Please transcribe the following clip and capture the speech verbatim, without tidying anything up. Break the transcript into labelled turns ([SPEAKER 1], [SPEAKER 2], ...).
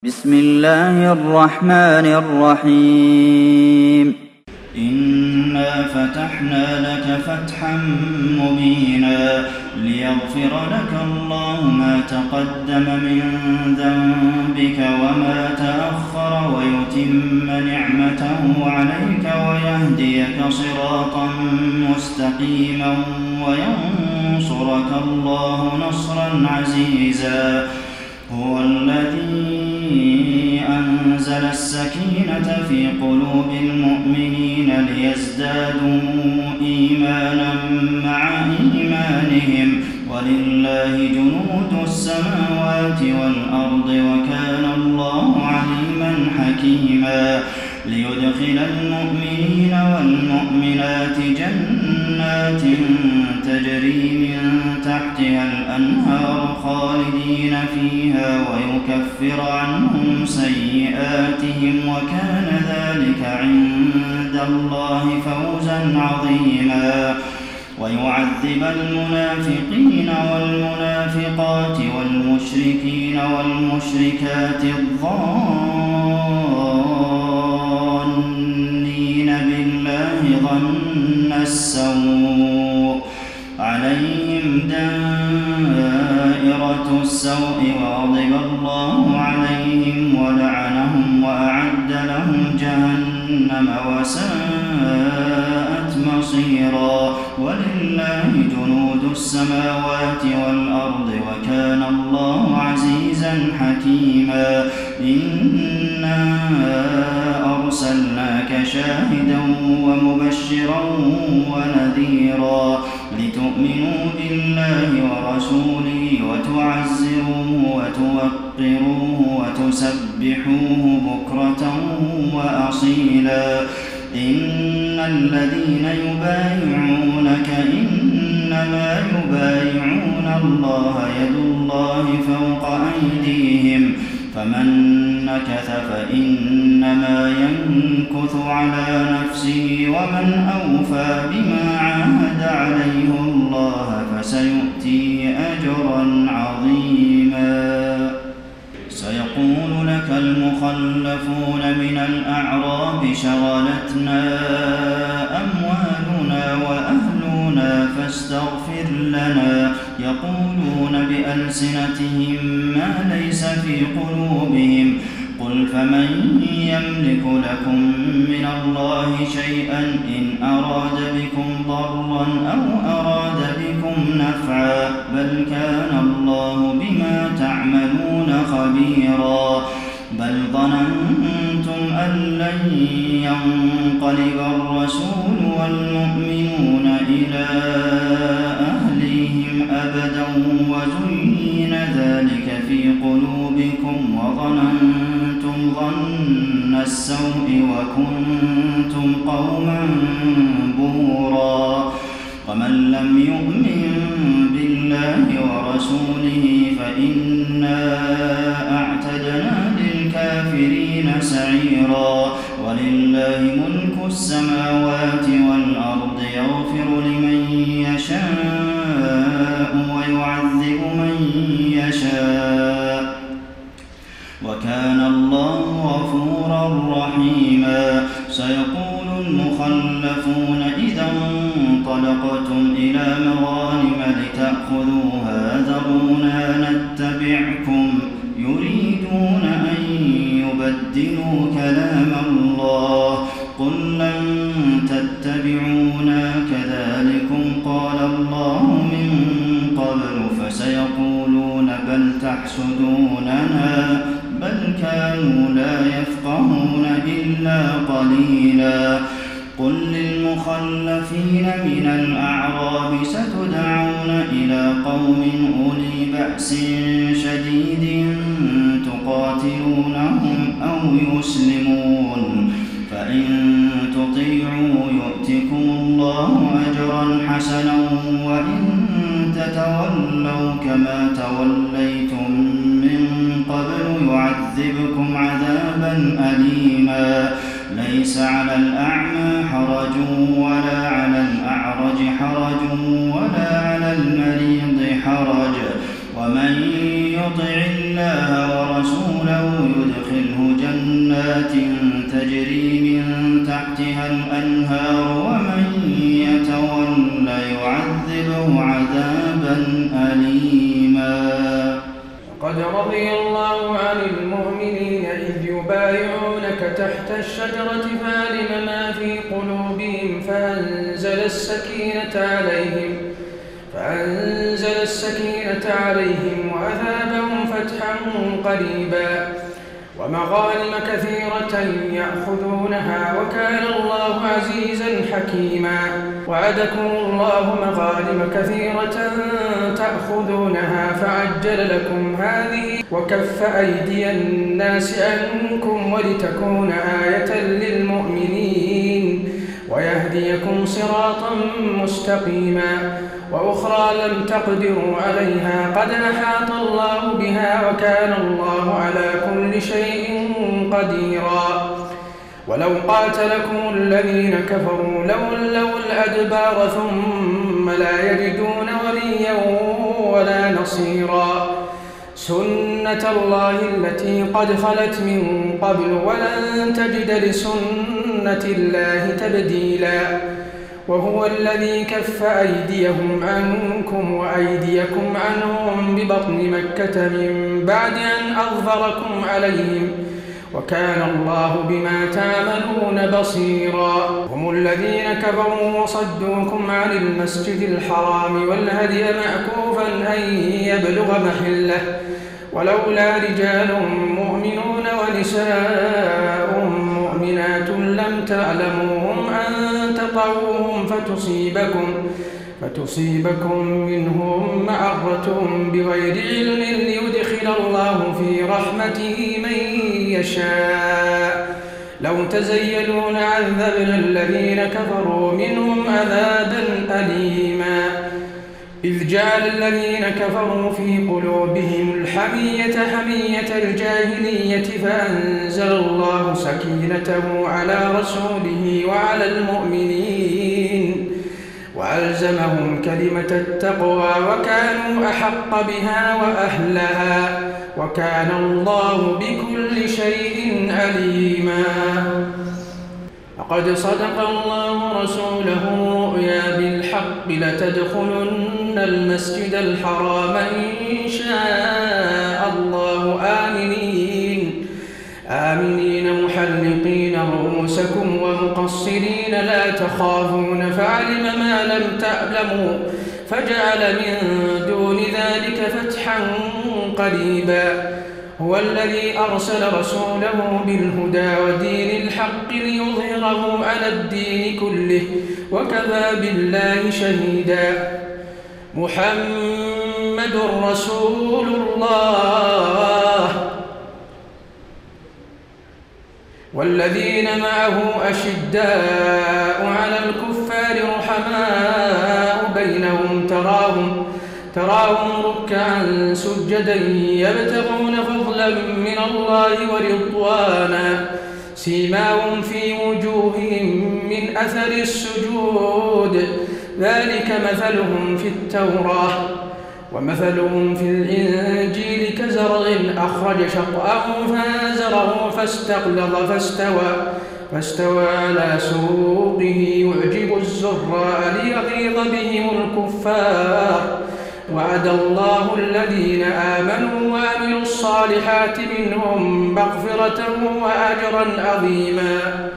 [SPEAKER 1] بسم الله الرحمن الرحيم إنا فتحنا لك فتحا مبينا ليغفر لك الله ما تقدم من ذنبك وما تأخر ويتم نعمته عليك ويهديك صراطا مستقيما وينصرك الله نصرا عزيزا هو الذي أنزل السكينة في قلوب المؤمنين ليزدادوا إيمانا مع إيمانهم ولله جنود السماوات والأرض وكان الله عليما حكيما ليدخل المؤمنين والمؤمنات جنات تجري من تحتها الأنهار خالدين فيها ويكفر عنهم سيئاتهم وكان ذلك عند الله فوزا عظيما ويعذب المنافقين والمنافقات والمشركين والمشركات الظانين بالله ظن السوء عليهم دائرة السوء وغضب الله عليهم ولعنهم وأعد لهم جهنم وساءت مصيرا ولله جنود السماوات والأرض وكان الله عزيزا حكيما إنا أرسلناك شاهدا ومبشرا ونذيرا لتؤمنوا بالله ورسوله وتعزروه وتوقروه وتسبحوه بكرة وأصيلا إن الذين يبايعونك إنما يبايعون الله يد الله فوق أيديهم فمن نكث فإنما ينكث على نفسه ومن أوفى بما عاهد عليه الله فسيؤتيه أجرا عظيما سيقول لك المخلفون من الأعراب شغلتنا أموالنا وأهلنا فاستغفر لنا يقولون بألسنتهم ما ليس في قلوبهم قل فمن يملك لكم من الله شيئا إن أراد بكم ضرا أو أراد بكم نفعا بل كان الله بما تعملون خبيرا بل ظننتم أن لن ينقلب الرسول والمؤمنون إلى أهليهم أبدا وزين ذلك في قلوبكم وظننتم ظن السوء وكنتم قوما بورا ومن لم يؤمن بالله ورسوله فإنا أعتدنا للكافرين سعيرا ولله ملك السماوات والأرض يغفر لمن يشاء ويعذب من يشاء وكان الله غفورا رحيما سيقول المخلفون إذا انطلقتم إلى مغانم لتأخذوها ذرونا نتبعكم يريدون أن يبدلوا كلام الله قل لن تتبعونا كذلكم قال الله من قبل فسيقولون بل تحسدوننا بل كانوا لا يفقهون إلا قليلا قل للمخلفين من الأعراب ستدعون إلى قوم أولي بأس شديد تقاتلونهم أو يسلمون فإن تطيعوا يؤتكم الله أجرا حسنا وإن تتولوا كما توليتم من قبل يعذبكم عذابا أليما ليس على الأعمى حرج ولا على الأعرج حرج ولا على المريض حرج ومن يطع الله ورسوله يدخله منه جنات تجري من تحتها الأنهار ومن يتول يعذبه عذابا أليما.
[SPEAKER 2] قد رضي الله عن المؤمنين إذ يبايعونك تحت الشجرة فعلم ما في قلوبهم فأنزل السكينة عليهم فأنزل السكينة عليهم وأثابهم فتحا قريبا ومغانم كثيرة يأخذونها وكان الله عزيزا حكيما. وعدكم الله مغانم كثيرة تأخذونها فعجل لكم هذه وكف أيدي الناس عنكم ولتكون آية للمؤمنين ويهديكم صراطا مستقيما. وأخرى لم تقدروا عليها قد أحاط الله بها وكان الله على كل شيء قديرا. ولو قاتلكم الذين كفروا لولوا الأدبار ثم لا يجدون وليا ولا نصيرا. سنة الله التي قد خلت من قبل ولن تجد لسنة الله تبديلا. وهو الذي كف أيديهم عنكم وأيديكم عنهم ببطن مكة من بعد أن أظفركم عليهم وكان الله بما تعملون بصيرا. هم الذين كفروا وصدوكم عن المسجد الحرام والهدي معكوفا أن يبلغ محله ولولا رجال مؤمنون ونساء مؤمنات لم تعلموهم أن تطعوهم فتصيبكم فتصيبكم منهم معرة بغير علم ليدخل الله في رحمته من يشاء. لو تزيلوا لعذبنا الذين كفروا منهم عذابا أليما. إذ جعل الذين كفروا في قلوبهم الحمية حمية الجاهلية فأنزل الله سكينته على رسوله وعلى المؤمنين وألزمهم كلمة التقوى وكانوا أحق بها وأهلها وكان الله بكل شيء عليما. لقد صدق الله رسوله الرؤيا بالحق لتدخلن المسجد الحرام إن شاء الله آمنين آمنين محلقين رؤوسكم ومقصرين لا تخافون فعلم ما لم تعلموا فجعل من دون ذلك فتحا قريبا. هو الذي أرسل رسوله بالهدى ودين الحق ليظهره على الدين كله وكفى بالله شهيدا. محمد رسول الله والذين معه أشداء على الكفار رحماء بينهم تراهم تراهم ركعا سجدا يبتغون فضلا من الله ورضوانا سيماهم في وجوههم من أثر السجود ذلك مثلهم في التوراة ومثلهم في الإنجيل كزرع أخرج شطأه فآزره فاستغلظ فاستوى فاستوى على سوقه يعجب الزراء ليغيظ بهم الكفار. وعد الله الذين آمنوا وعملوا الصالحات منهم مغفرة وأجرا عظيما.